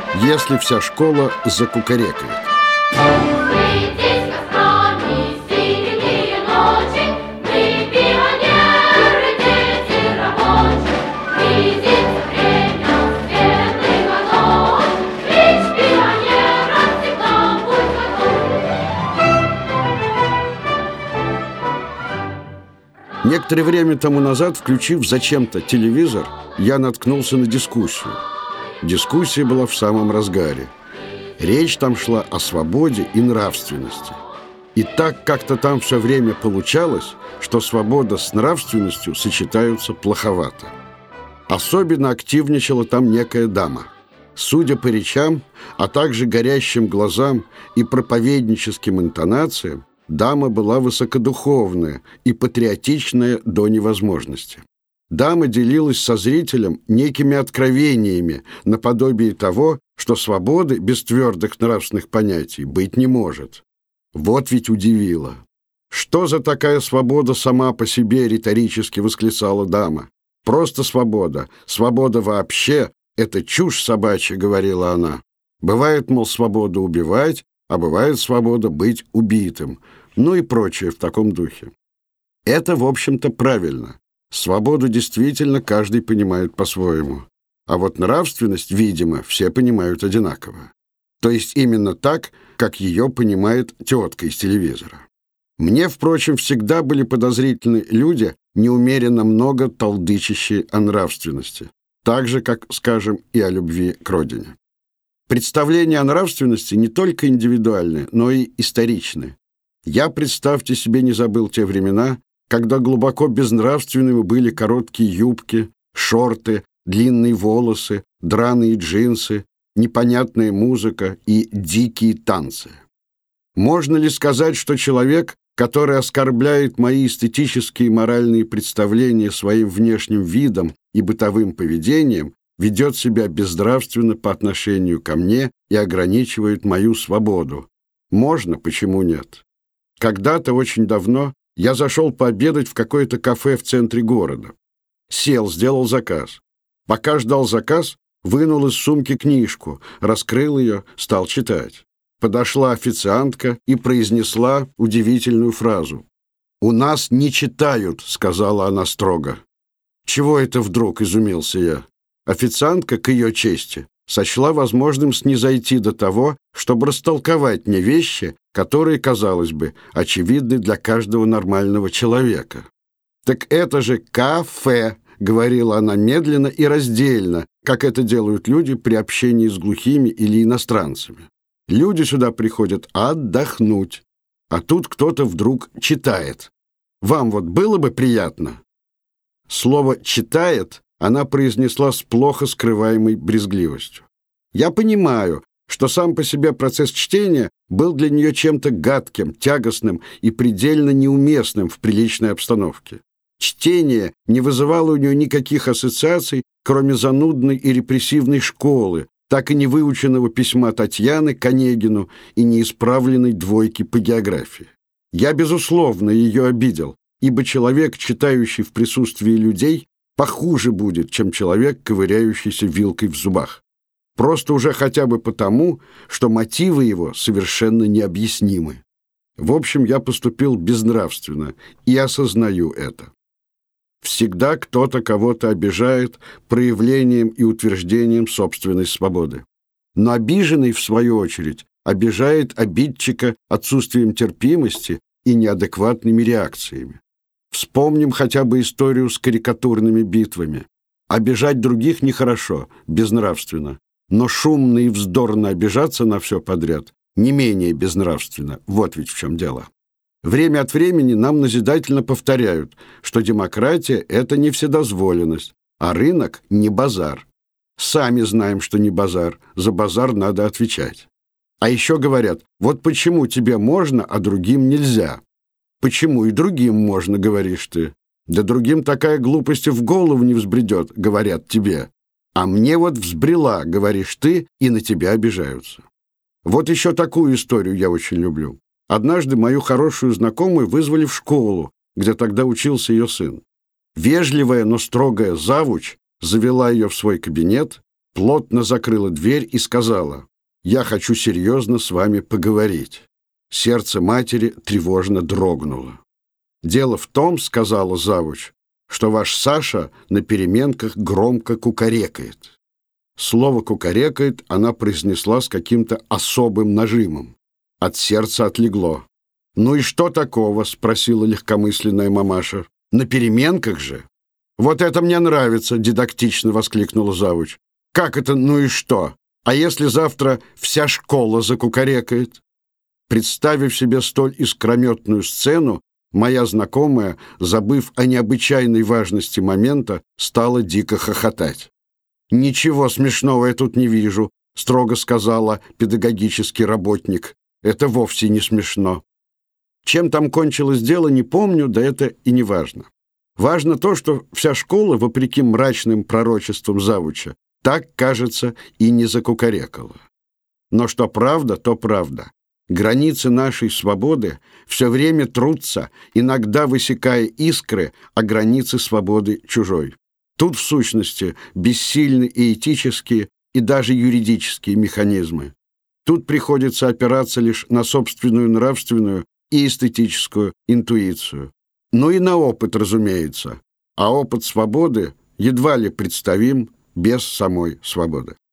Если вся школа закукарекает. Некоторое время тому назад, включив зачем-то телевизор, я наткнулся на дискуссию. Дискуссия была в самом разгаре. Речь там шла о свободе и нравственности. И так как-то там все время получалось, что свобода с нравственностью сочетаются плоховато. Особенно активничала там некая дама. Судя по речам, а также горящим глазам и проповедническим интонациям, дама была высокодуховная и патриотичная до невозможности. Дама делилась со зрителем некими откровениями, наподобие того, что свободы без твердых нравственных понятий быть не может. Вот ведь удивило. «Что за такая свобода сама по себе?» — риторически восклицала дама. «Просто свобода. Свобода вообще — это чушь собачья», — говорила она. «Бывает, мол, свобода убивать, а бывает свобода быть убитым». Ну и прочее в таком духе. Это, в общем-то, правильно. Свободу действительно каждый понимает по-своему. А вот нравственность, видимо, все понимают одинаково. То есть именно так, как ее понимает тетка из телевизора. Мне, впрочем, всегда были подозрительны люди, неумеренно много толдычащие о нравственности. Так же, как, скажем, и о любви к родине. Представления о нравственности не только индивидуальны, но и историчны. Я, представьте себе, не забыл те времена, когда глубоко безнравственными были короткие юбки, шорты, длинные волосы, драные джинсы, непонятная музыка и дикие танцы. Можно ли сказать, что человек, который оскорбляет мои эстетические и моральные представления своим внешним видом и бытовым поведением, ведет себя безнравственно по отношению ко мне и ограничивает мою свободу? Можно, почему нет? Когда-то, очень давно, я зашел пообедать в какое-то кафе в центре города. Сел, сделал заказ. Пока ждал заказ, вынул из сумки книжку, раскрыл ее, стал читать. Подошла официантка и произнесла удивительную фразу. «У нас не читают», — сказала она строго. «Чего это вдруг?» — изумился я. Официантка, к ее чести, сочла возможным снизойти до того, чтобы растолковать мне вещи, которые, казалось бы, очевидны для каждого нормального человека. «Так это же кафе», — говорила она медленно и раздельно, как это делают люди при общении с глухими или иностранцами. Люди сюда приходят отдохнуть, а тут кто-то вдруг читает. Вам вот было бы приятно?» Слово «читает» она произнесла с плохо скрываемой брезгливостью. Я понимаю, что сам по себе процесс чтения был для нее чем-то гадким, тягостным и предельно неуместным в приличной обстановке. Чтение не вызывало у нее никаких ассоциаций, кроме занудной и репрессивной школы, так и не выученного письма Татьяны к Онегину и неисправленной двойки по географии. Я, безусловно, ее обидел, ибо человек, читающий в присутствии людей, похуже будет, чем человек, ковыряющийся вилкой в зубах. Просто уже хотя бы потому, что мотивы его совершенно необъяснимы. В общем, я поступил безнравственно и осознаю это. Всегда кто-то кого-то обижает проявлением и утверждением собственной свободы. Но обиженный, в свою очередь, обижает обидчика отсутствием терпимости и неадекватными реакциями. Вспомним хотя бы историю с карикатурными битвами. Обижать других нехорошо, безнравственно. Но шумно и вздорно обижаться на все подряд не менее безнравственно. Вот ведь в чем дело. Время от времени нам назидательно повторяют, что демократия — это не вседозволенность, а рынок — не базар. Сами знаем, что не базар, за базар надо отвечать. А еще говорят, вот почему тебе можно, а другим нельзя? Почему и другим можно, говоришь ты? Да другим такая глупость и в голову не взбредет, говорят тебе. А мне вот взбрела, говоришь ты, и на тебя обижаются. Вот еще такую историю я очень люблю. Однажды мою хорошую знакомую вызвали в школу, где тогда учился ее сын. Вежливая, но строгая завуч завела ее в свой кабинет, плотно закрыла дверь и сказала: «Я хочу серьезно с вами поговорить». Сердце матери тревожно дрогнуло. «Дело в том, — сказала завуч, — что ваш Саша на переменках громко кукарекает». Слово «кукарекает» она произнесла с каким-то особым нажимом. От сердца отлегло. «Ну и что такого?» — спросила легкомысленная мамаша. «На переменках же?» «Вот это мне нравится!» — дидактично воскликнула завуч. «Как это «ну и что»? А если завтра вся школа закукарекает?» Представив себе столь искрометную сцену, моя знакомая, забыв о необычайной важности момента, стала дико хохотать. «Ничего смешного я тут не вижу», — строго сказала педагогический работник. «Это вовсе не смешно». Чем там кончилось дело, не помню, да это и не важно. Важно то, что вся школа, вопреки мрачным пророчествам завуча, так, кажется, и не закукарекала. Но что правда, то правда. Границы нашей свободы все время трутся, иногда высекая искры о границе свободы чужой. Тут, в сущности, бессильны и этические, и даже юридические механизмы. Тут приходится опираться лишь на собственную нравственную и эстетическую интуицию. Ну и на опыт, разумеется. А опыт свободы едва ли представим без самой свободы.